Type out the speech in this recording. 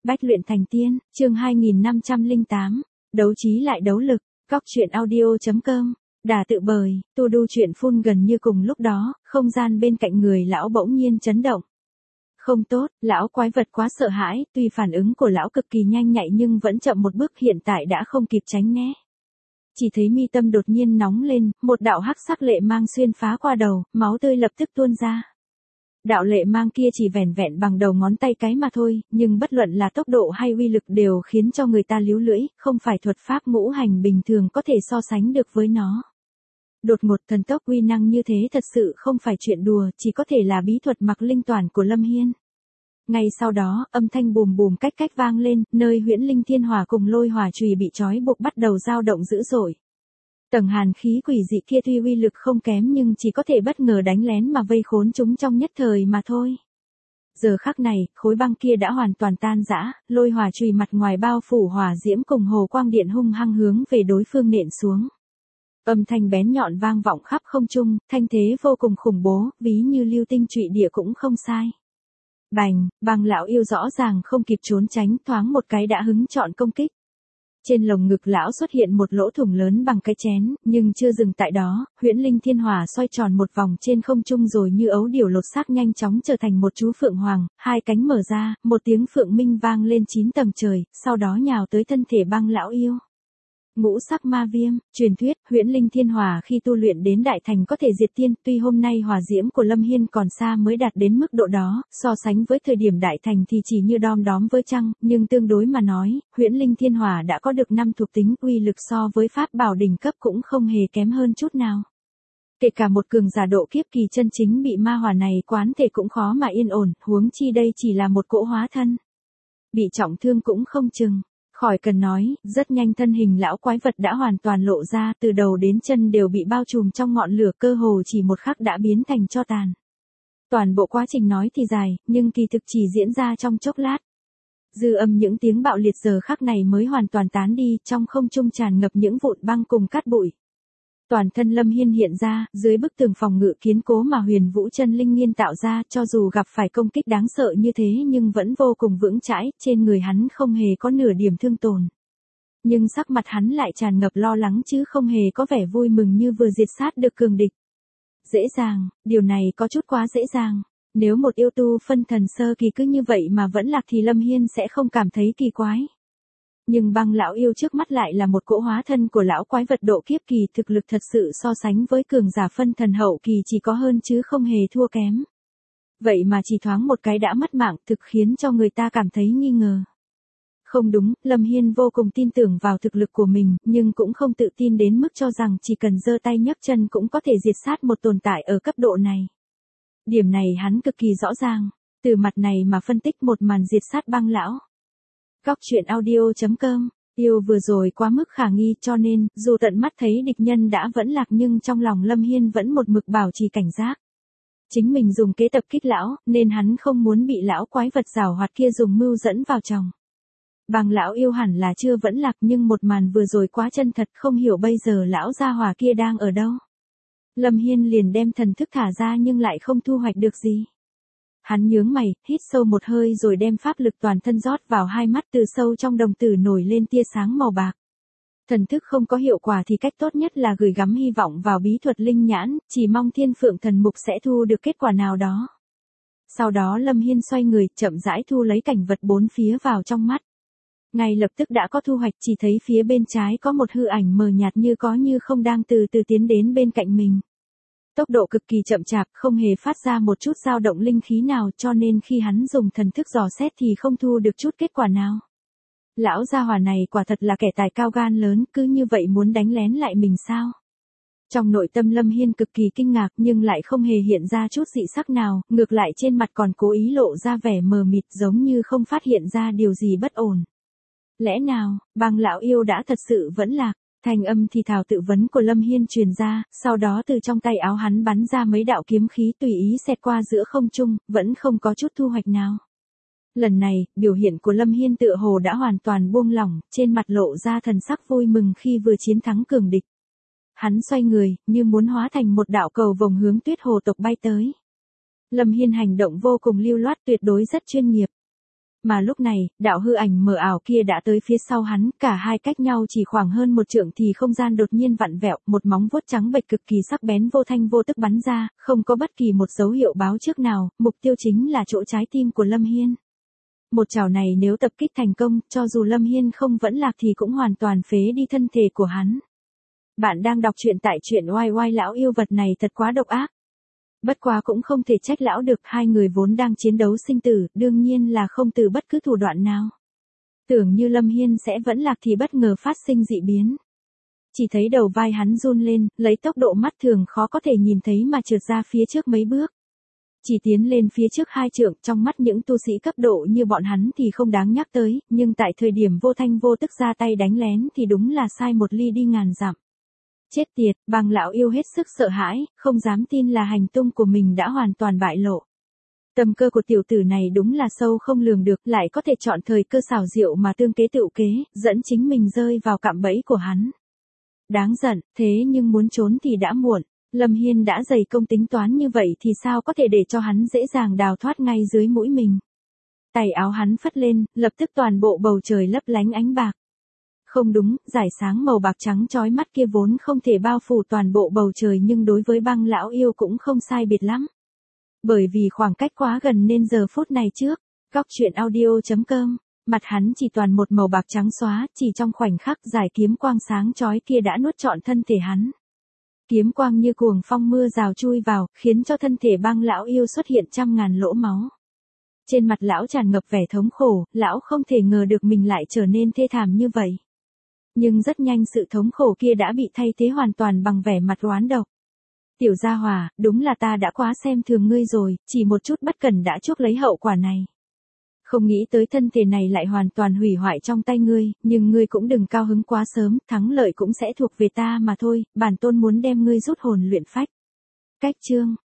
Bách luyện thành tiên, chương 2508, đấu trí lại đấu lực, Cóc truyện audio.com, đà tự bời, tu đu chuyện phun gần như cùng lúc đó, không gian bên cạnh người lão bỗng nhiên chấn động. Không tốt, lão quái vật quá sợ hãi, tuy phản ứng của lão cực kỳ nhanh nhạy nhưng vẫn chậm một bước, hiện tại đã không kịp tránh né. Chỉ thấy mi tâm đột nhiên nóng lên, một đạo hắc sắc lệ mang xuyên phá qua đầu, máu tươi lập tức tuôn ra. Đạo lệ mang kia chỉ vẻn vẹn bằng đầu ngón tay cái mà thôi, nhưng bất luận là tốc độ hay uy lực đều khiến cho người ta líu lưỡi, không phải thuật pháp ngũ hành bình thường có thể so sánh được với nó. Đột ngột thần tốc uy năng như thế thật sự không phải chuyện đùa, chỉ có thể là bí thuật mặc linh toàn của Lâm Hiên. Ngay sau đó, âm thanh bùm bùm cách cách vang lên, nơi huyễn linh thiên hỏa cùng lôi hỏa chùy bị trói buộc bắt đầu dao động dữ dội. Tầng hàn khí quỷ dị kia tuy uy lực không kém nhưng chỉ có thể bất ngờ đánh lén mà vây khốn chúng trong nhất thời mà thôi. Giờ khắc này, khối băng kia đã hoàn toàn tan rã, lôi hỏa chùy mặt ngoài bao phủ hỏa diễm cùng hồ quang điện hung hăng hướng về đối phương nện xuống. Âm thanh bén nhọn vang vọng khắp không trung, thanh thế vô cùng khủng bố, ví như lưu tinh trụy địa cũng không sai. Bành, băng lão yêu rõ ràng không kịp trốn tránh, thoáng một cái đã hứng chọn công kích. Trên lồng ngực lão xuất hiện một lỗ thủng lớn bằng cái chén, nhưng chưa dừng tại đó, huyễn linh thiên hỏa xoay tròn một vòng trên không trung rồi như ấu điểu lột xác nhanh chóng trở thành một chú phượng hoàng, hai cánh mở ra, một tiếng phượng minh vang lên 9 tầng trời, sau đó nhào tới thân thể băng lão yêu. Ngũ sắc ma viêm, truyền thuyết, huyễn linh thiên hỏa khi tu luyện đến đại thành có thể diệt tiên, tuy hôm nay hỏa diễm của Lâm Hiên còn xa mới đạt đến mức độ đó, so sánh với thời điểm đại thành thì chỉ như đom đóm với trăng, nhưng tương đối mà nói, huyễn linh thiên hỏa đã có được 5 thuộc tính, uy lực so với pháp bảo đỉnh cấp cũng không hề kém hơn chút nào. Kể cả một cường giả độ kiếp kỳ chân chính bị ma hỏa này quán thể cũng khó mà yên ổn, huống chi đây chỉ là một cỗ hóa thân. Bị trọng thương cũng không chừng. Khỏi cần nói, rất nhanh thân hình lão quái vật đã hoàn toàn lộ ra, từ đầu đến chân đều bị bao trùm trong ngọn lửa, cơ hồ chỉ một khắc đã biến thành tro tàn. Toàn bộ quá trình nói thì dài, nhưng kỳ thực chỉ diễn ra trong chốc lát. Dư âm những tiếng bạo liệt giờ khắc này mới hoàn toàn tán đi, trong không trung tràn ngập những vụn băng cùng cát bụi. Toàn thân Lâm Hiên hiện ra, dưới bức tường phòng ngự kiên cố mà Huyền Vũ Chân Linh Nghiên tạo ra, cho dù gặp phải công kích đáng sợ như thế nhưng vẫn vô cùng vững chãi, trên người hắn không hề có nửa điểm thương tổn. Nhưng sắc mặt hắn lại tràn ngập lo lắng chứ không hề có vẻ vui mừng như vừa diệt sát được cường địch. Dễ dàng, điều này có chút quá dễ dàng. Nếu một yêu tu phân thần sơ kỳ cứ như vậy mà vẫn lạc thì Lâm Hiên sẽ không cảm thấy kỳ quái. Nhưng băng lão yêu trước mắt lại là một cỗ hóa thân của lão quái vật độ kiếp kỳ, thực lực thật sự so sánh với cường giả phân thần hậu kỳ chỉ có hơn chứ không hề thua kém. Vậy mà chỉ thoáng một cái đã mất mạng, thực khiến cho người ta cảm thấy nghi ngờ. Không đúng, Lâm Hiên vô cùng tin tưởng vào thực lực của mình, nhưng cũng không tự tin đến mức cho rằng chỉ cần giơ tay nhấc chân cũng có thể diệt sát một tồn tại ở cấp độ này. Điểm này hắn cực kỳ rõ ràng, từ mặt này mà phân tích một màn diệt sát băng lão. Cóc truyện audio.com, yêu vừa rồi quá mức khả nghi cho nên, dù tận mắt thấy địch nhân đã vẫn lạc nhưng trong lòng Lâm Hiên vẫn một mực bảo trì cảnh giác. Chính mình dùng kế tập kích lão, nên hắn không muốn bị lão quái vật giảo hoạt kia dùng mưu dẫn vào chồng. Băng lão yêu hẳn là chưa vẫn lạc nhưng một màn vừa rồi quá chân thật, không hiểu bây giờ lão gia hỏa kia đang ở đâu. Lâm Hiên liền đem thần thức thả ra nhưng lại không thu hoạch được gì. Hắn nhướng mày, hít sâu một hơi rồi đem pháp lực toàn thân rót vào hai mắt, từ sâu trong đồng tử nổi lên tia sáng màu bạc. Thần thức không có hiệu quả thì cách tốt nhất là gửi gắm hy vọng vào bí thuật linh nhãn, chỉ mong Thiên Phượng Thần Mục sẽ thu được kết quả nào đó. Sau đó Lâm Hiên xoay người, chậm rãi thu lấy cảnh vật bốn phía vào trong mắt. Ngay lập tức đã có thu hoạch, chỉ thấy phía bên trái có một hư ảnh mờ nhạt như có như không đang từ từ tiến đến bên cạnh mình. Tốc độ cực kỳ chậm chạp, không hề phát ra một chút dao động linh khí nào, cho nên khi hắn dùng thần thức dò xét thì không thu được chút kết quả nào. Lão gia hỏa này quả thật là kẻ tài cao gan lớn, cứ như vậy muốn đánh lén lại mình sao? Trong nội tâm Lâm Hiên cực kỳ kinh ngạc nhưng lại không hề hiện ra chút dị sắc nào, ngược lại trên mặt còn cố ý lộ ra vẻ mờ mịt giống như không phát hiện ra điều gì bất ổn. Lẽ nào, băng lão yêu đã thật sự vẫn lạc? Thanh âm thì thào tự vấn của Lâm Hiên truyền ra, sau đó từ trong tay áo hắn bắn ra mấy đạo kiếm khí tùy ý xẹt qua giữa không trung, vẫn không có chút thu hoạch nào. Lần này, biểu hiện của Lâm Hiên tựa hồ đã hoàn toàn buông lỏng, trên mặt lộ ra thần sắc vui mừng khi vừa chiến thắng cường địch. Hắn xoay người, như muốn hóa thành một đạo cầu vồng hướng Tuyết Hồ tộc bay tới. Lâm Hiên hành động vô cùng lưu loát, tuyệt đối rất chuyên nghiệp. Mà lúc này, đạo hư ảnh mờ ảo kia đã tới phía sau hắn, cả hai cách nhau chỉ khoảng hơn một trượng thì không gian đột nhiên vặn vẹo, một móng vuốt trắng bệch cực kỳ sắc bén vô thanh vô tức bắn ra, không có bất kỳ một dấu hiệu báo trước nào, mục tiêu chính là chỗ trái tim của Lâm Hiên. Một chảo này nếu tập kích thành công, cho dù Lâm Hiên không vẫn lạc thì cũng hoàn toàn phế đi thân thể của hắn. Bạn đang đọc truyện tại truyện oai oai, lão yêu vật này thật quá độc ác. Bất quá cũng không thể trách lão được, hai người vốn đang chiến đấu sinh tử, đương nhiên là không từ bất cứ thủ đoạn nào. Tưởng như Lâm Hiên sẽ vẫn lạc thì bất ngờ phát sinh dị biến. Chỉ thấy đầu vai hắn run lên, lấy tốc độ mắt thường khó có thể nhìn thấy mà trượt ra phía trước mấy bước. Chỉ tiến lên phía trước 2 trượng, trong mắt những tu sĩ cấp độ như bọn hắn thì không đáng nhắc tới, nhưng tại thời điểm vô thanh vô tức ra tay đánh lén thì đúng là sai một ly đi ngàn dặm. Chết tiệt, Băng lão yêu hết sức sợ hãi, không dám tin là hành tung của mình đã hoàn toàn bại lộ. Tầm cơ của tiểu tử này đúng là sâu không lường được, lại có thể chọn thời cơ xảo diệu mà tương kế tựu kế, dẫn chính mình rơi vào cạm bẫy của hắn. Đáng giận, thế nhưng muốn trốn thì đã muộn. Lâm Hiên đã dày công tính toán như vậy thì sao có thể để cho hắn dễ dàng đào thoát ngay dưới mũi mình. Tay áo hắn phất lên, lập tức toàn bộ bầu trời lấp lánh ánh bạc. Không đúng, dải sáng màu bạc trắng chói mắt kia vốn không thể bao phủ toàn bộ bầu trời nhưng đối với Băng lão yêu cũng không sai biệt lắm. Bởi vì khoảng cách quá gần nên giờ phút này trước, góc truyện audio.com, mặt hắn chỉ toàn một màu bạc trắng xóa, chỉ trong khoảnh khắc giải kiếm quang sáng chói kia đã nuốt trọn thân thể hắn. Kiếm quang như cuồng phong mưa rào chui vào, khiến cho thân thể Băng lão yêu xuất hiện trăm ngàn lỗ máu. Trên mặt lão tràn ngập vẻ thống khổ, lão không thể ngờ được mình lại trở nên thê thảm như vậy. Nhưng rất nhanh sự thống khổ kia đã bị thay thế hoàn toàn bằng vẻ mặt oán độc. Tiểu gia hỏa, đúng là ta đã quá xem thường ngươi rồi, chỉ một chút bất cẩn đã chuốc lấy hậu quả này. Không nghĩ tới thân thể này lại hoàn toàn hủy hoại trong tay ngươi, nhưng ngươi cũng đừng cao hứng quá sớm, thắng lợi cũng sẽ thuộc về ta mà thôi, bản tôn muốn đem ngươi rút hồn luyện phách. Cách chương